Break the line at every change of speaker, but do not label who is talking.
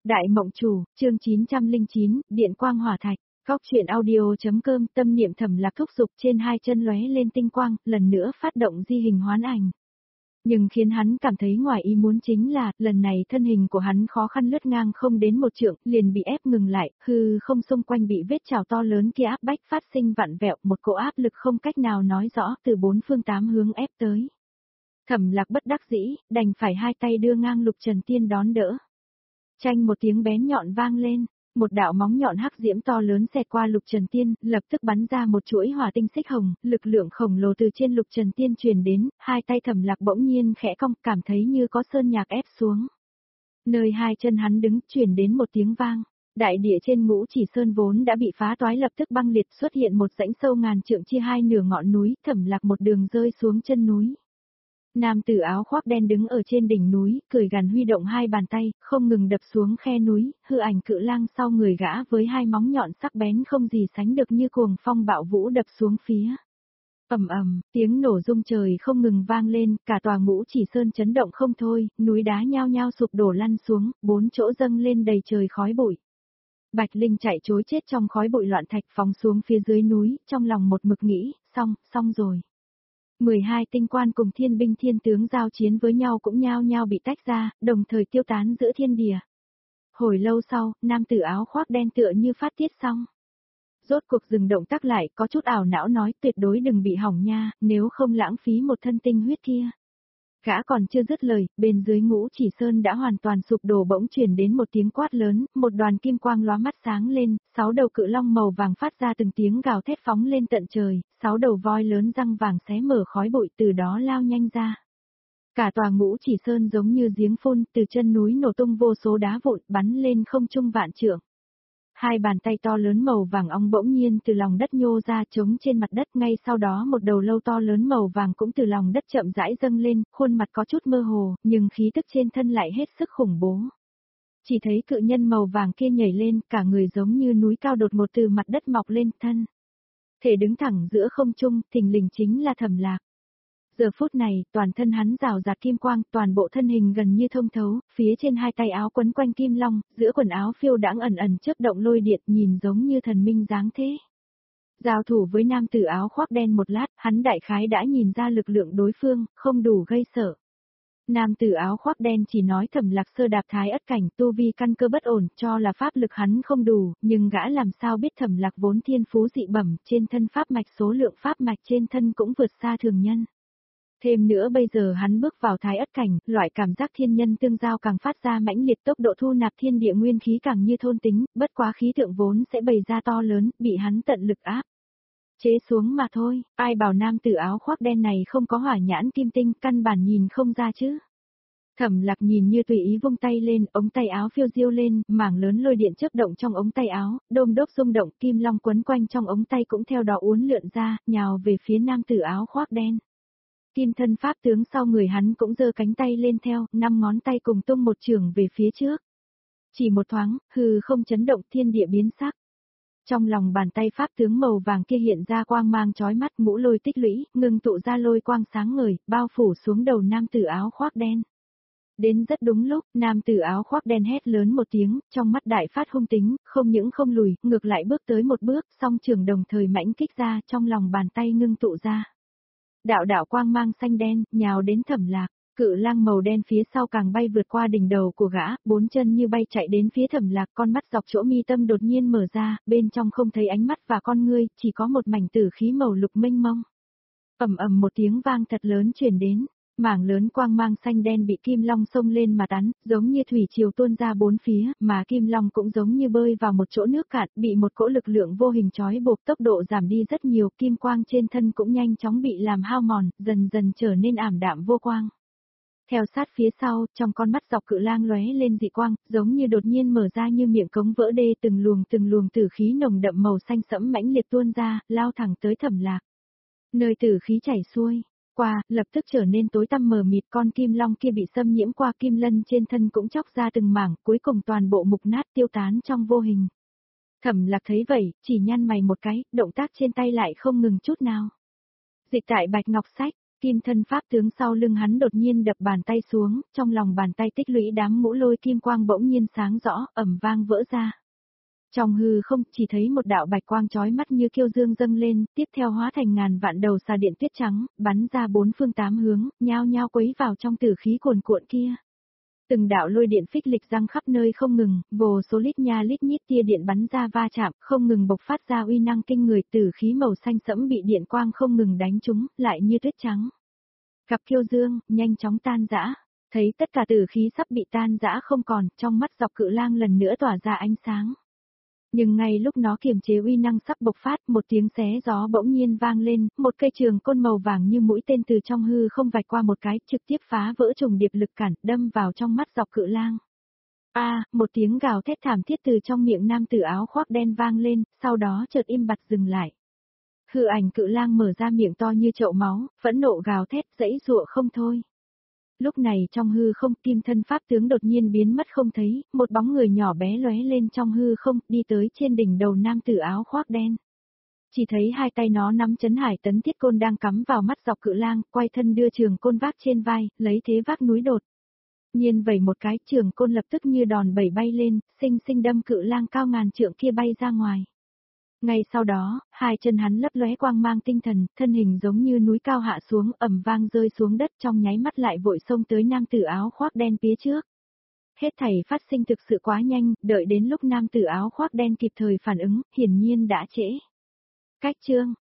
Đại Mộng Chủ, chương 909, Điện Quang Hỏa Thạch, Góc Chuyện Audio.com. Tâm niệm Thẩm Lạc thúc giục, trên hai chân lóe lên tinh quang, lần nữa phát động di hình hoán ảnh. Nhưng khiến hắn cảm thấy ngoài ý muốn chính là, lần này thân hình của hắn khó khăn lướt ngang không đến một trượng, liền bị ép ngừng lại, hư không xung quanh bị vết trào to lớn kia áp bách phát sinh vặn vẹo, một cỗ áp lực không cách nào nói rõ từ bốn phương tám hướng ép tới. Thẩm Lạc bất đắc dĩ, đành phải hai tay đưa ngang Lục Trần Tiên đón đỡ. Chanh một tiếng bén nhọn vang lên, một đạo móng nhọn hắc diễm to lớn xẹt qua Lục Trần Tiên, lập tức bắn ra một chuỗi hỏa tinh xích hồng, lực lượng khổng lồ từ trên Lục Trần Tiên truyền đến, hai tay Thẩm Lạc bỗng nhiên khẽ cong, cảm thấy như có sơn nhạc ép xuống. Nơi hai chân hắn đứng, truyền đến một tiếng vang, đại địa trên Ngũ Chỉ Sơn vốn đã bị phá toái lập tức băng liệt, xuất hiện một rãnh sâu ngàn trượng chia hai nửa ngọn núi, Thẩm Lạc một đường rơi xuống chân núi. Nam tử áo khoác đen đứng ở trên đỉnh núi, cười gằn huy động hai bàn tay, không ngừng đập xuống khe núi, hư ảnh cự lang sau người gã với hai móng nhọn sắc bén không gì sánh được như cuồng phong bạo vũ đập xuống phía. Ầm ầm, tiếng nổ rung trời không ngừng vang lên, cả tòa Ngũ Chỉ Sơn chấn động không thôi, núi đá nhao nhao sụp đổ lăn xuống, bốn chỗ dâng lên đầy trời khói bụi. Bạch Linh chạy trối chết trong khói bụi loạn thạch phóng xuống phía dưới núi, trong lòng một mực nghĩ, xong rồi. 12 tinh quan cùng thiên binh thiên tướng giao chiến với nhau cũng nhao nhao bị tách ra, đồng thời tiêu tán giữa thiên địa. Hồi lâu sau, nam tử áo khoác đen tựa như phát tiết xong. Rốt cuộc dừng động tác lại, có chút ảo não nói tuyệt đối đừng bị hỏng nha, nếu không lãng phí một thân tinh huyết kia. Gã còn chưa dứt lời, bên dưới Ngũ Chỉ Sơn đã hoàn toàn sụp đổ, bỗng truyền đến một tiếng quát lớn, một đoàn kim quang lóa mắt sáng lên, 6 đầu cự long màu vàng phát ra từng tiếng gào thét phóng lên tận trời, 6 đầu voi lớn răng vàng xé mở khói bụi từ đó lao nhanh ra. Cả tòa Ngũ Chỉ Sơn giống như giếng phun, từ chân núi nổ tung vô số đá vụn bắn lên không trung vạn trượng. Hai bàn tay to lớn màu vàng ong bỗng nhiên từ lòng đất nhô ra trống trên mặt đất, ngay sau đó một đầu lâu to lớn màu vàng cũng từ lòng đất chậm rãi dâng lên, khuôn mặt có chút mơ hồ, nhưng khí tức trên thân lại hết sức khủng bố. Chỉ thấy cự nhân màu vàng kia nhảy lên, cả người giống như núi cao đột ngột từ mặt đất mọc lên, thân thể đứng thẳng giữa không trung, thình lình chính là Thẩm Lạc. Giờ phút này, toàn thân hắn rào rạt kim quang, toàn bộ thân hình gần như thông thấu, phía trên hai tay áo quấn quanh kim long, giữa quần áo phiêu đãng ẩn ẩn chớp động lôi điện, nhìn giống như thần minh dáng thế. Giao thủ với nam tử áo khoác đen một lát, hắn đại khái đã nhìn ra lực lượng đối phương, không đủ gây sợ. Nam tử áo khoác đen chỉ nói Thẩm Lạc sơ đạp thái ất cảnh, tu vi căn cơ bất ổn, cho là pháp lực hắn không đủ, nhưng gã làm sao biết Thẩm Lạc vốn thiên phú dị bẩm, trên thân pháp mạch số lượng pháp mạch trên thân cũng vượt xa thường nhân. Thêm nữa bây giờ hắn bước vào thái ất cảnh, loại cảm giác thiên nhân tương giao càng phát ra mãnh liệt, tốc độ thu nạp thiên địa nguyên khí càng như thôn tính, bất quá khí tượng vốn sẽ bày ra to lớn, bị hắn tận lực áp chế xuống mà thôi, ai bảo nam tử áo khoác đen này không có hỏa nhãn kim tinh, căn bản nhìn không ra chứ. Thẩm Lạc nhìn như tùy ý vung tay lên, ống tay áo phiêu diêu lên, mảng lớn lôi điện chớp động trong ống tay áo, đôm đốp rung động, kim long quấn quanh trong ống tay cũng theo đó uốn lượn ra, nhào về phía nam tử áo khoác đen. Kim thân pháp tướng sau người hắn cũng giơ cánh tay lên theo, 5 ngón tay cùng tung một chưởng về phía trước. Chỉ một thoáng, hư không chấn động, thiên địa biến sắc. Trong lòng bàn tay pháp tướng màu vàng kia hiện ra quang mang chói mắt, ngũ lôi tích lũy, ngưng tụ ra lôi quang sáng ngời, bao phủ xuống đầu nam tử áo khoác đen. Đến rất đúng lúc, nam tử áo khoác đen hét lớn một tiếng, trong mắt đại phát hung tính, không những không lùi, ngược lại bước tới một bước, song trường đồng thời mãnh kích ra, trong lòng bàn tay ngưng tụ ra. Đạo đạo quang mang xanh đen, nhào đến Thẩm Lạc, cự lang màu đen phía sau càng bay vượt qua đỉnh đầu của gã, bốn chân như bay chạy đến phía Thẩm Lạc, con mắt dọc chỗ mi tâm đột nhiên mở ra, bên trong không thấy ánh mắt và con ngươi, chỉ có một mảnh tử khí màu lục mênh mông. Ầm ầm một tiếng vang thật lớn truyền đến, mảng lớn quang mang xanh đen bị kim long xông lên mà tán, giống như thủy triều tuôn ra bốn phía, mà kim long cũng giống như bơi vào một chỗ nước cạn, bị một cỗ lực lượng vô hình trói buộc, tốc độ giảm đi rất nhiều, kim quang trên thân cũng nhanh chóng bị làm hao mòn, dần dần trở nên ảm đạm vô quang. Theo sát phía sau, trong con mắt dọc cự lang lóe lên dị quang, giống như đột nhiên mở ra như miệng cống vỡ đê, từng luồng tử khí nồng đậm màu xanh sẫm mãnh liệt tuôn ra, lao thẳng tới Thẩm Lạc. Nơi tử khí chảy xuôi qua, lập tức trở nên tối tăm mờ mịt, con kim long kia bị xâm nhiễm qua kim lân trên thân cũng chóc ra từng mảng, cuối cùng toàn bộ mục nát tiêu tán trong vô hình. Thẩm Lạc thấy vậy, chỉ nhăn mày một cái, động tác trên tay lại không ngừng chút nào. Dịch tại Bạch Ngọc Sách. Kim thân pháp tướng sau lưng hắn đột nhiên đập bàn tay xuống, trong lòng bàn tay tích lũy đám ngũ lôi kim quang bỗng nhiên sáng rõ, ầm vang vỡ ra. Trong hư không chỉ thấy một đạo bạch quang chói mắt như kiêu dương dâng lên, tiếp theo hóa thành ngàn vạn đầu xà điện tuyết trắng, bắn ra bốn phương tám hướng, nhao nhao quấy vào trong tử khí cuồn cuộn kia. Từng đạo lôi điện phích lịch răng khắp nơi không ngừng, vô số lít nha lít nhít tia điện bắn ra va chạm, không ngừng bộc phát ra uy năng kinh người, tử khí màu xanh sẫm bị điện quang không ngừng đánh trúng, lại như tuyết trắng. Cặp kiêu dương, nhanh chóng tan rã. Thấy tất cả tử khí sắp bị tan rã không còn, trong mắt Dọc Cự Lang lần nữa tỏa ra ánh sáng. Nhưng ngay lúc nó kiềm chế uy năng sắp bộc phát, một tiếng xé gió bỗng nhiên vang lên, một cây trường côn màu vàng như mũi tên từ trong hư không vạch qua một cái, trực tiếp phá vỡ trùng điệp lực cản, đâm vào trong mắt Dọc Cự Lang. Một tiếng gào thét thảm thiết từ trong miệng nam tử áo khoác đen vang lên, sau đó chợt im bặt dừng lại. Hư ảnh Cự Lang mở ra miệng to như chậu máu, phẫn nộ gào thét, giãy giụa không thôi. Lúc này trong hư không, kim thân pháp tướng đột nhiên biến mất không thấy, một bóng người nhỏ bé lóe lên trong hư không, đi tới trên đỉnh đầu nam tử áo khoác đen. Chỉ thấy hai tay nó nắm chấn hải tấn thiết côn đang cắm vào mắt Dọc Cự Lang, quay thân đưa trường côn vác trên vai, lấy thế vác núi đột. Nhiên vẩy một cái, trường côn lập tức như đòn bẩy bay lên, xinh xinh đâm Cự Lang cao ngàn trượng kia bay ra ngoài. Ngay sau đó, hai chân hắn lấp lóe quang mang tinh thần, thân hình giống như núi cao hạ xuống, ầm vang rơi xuống đất, trong nháy mắt lại vội xông tới nam tử áo khoác đen phía trước. Hết thảy phát sinh thực sự quá nhanh, đợi đến lúc nam tử áo khoác đen kịp thời phản ứng, hiển nhiên đã trễ. Cách chương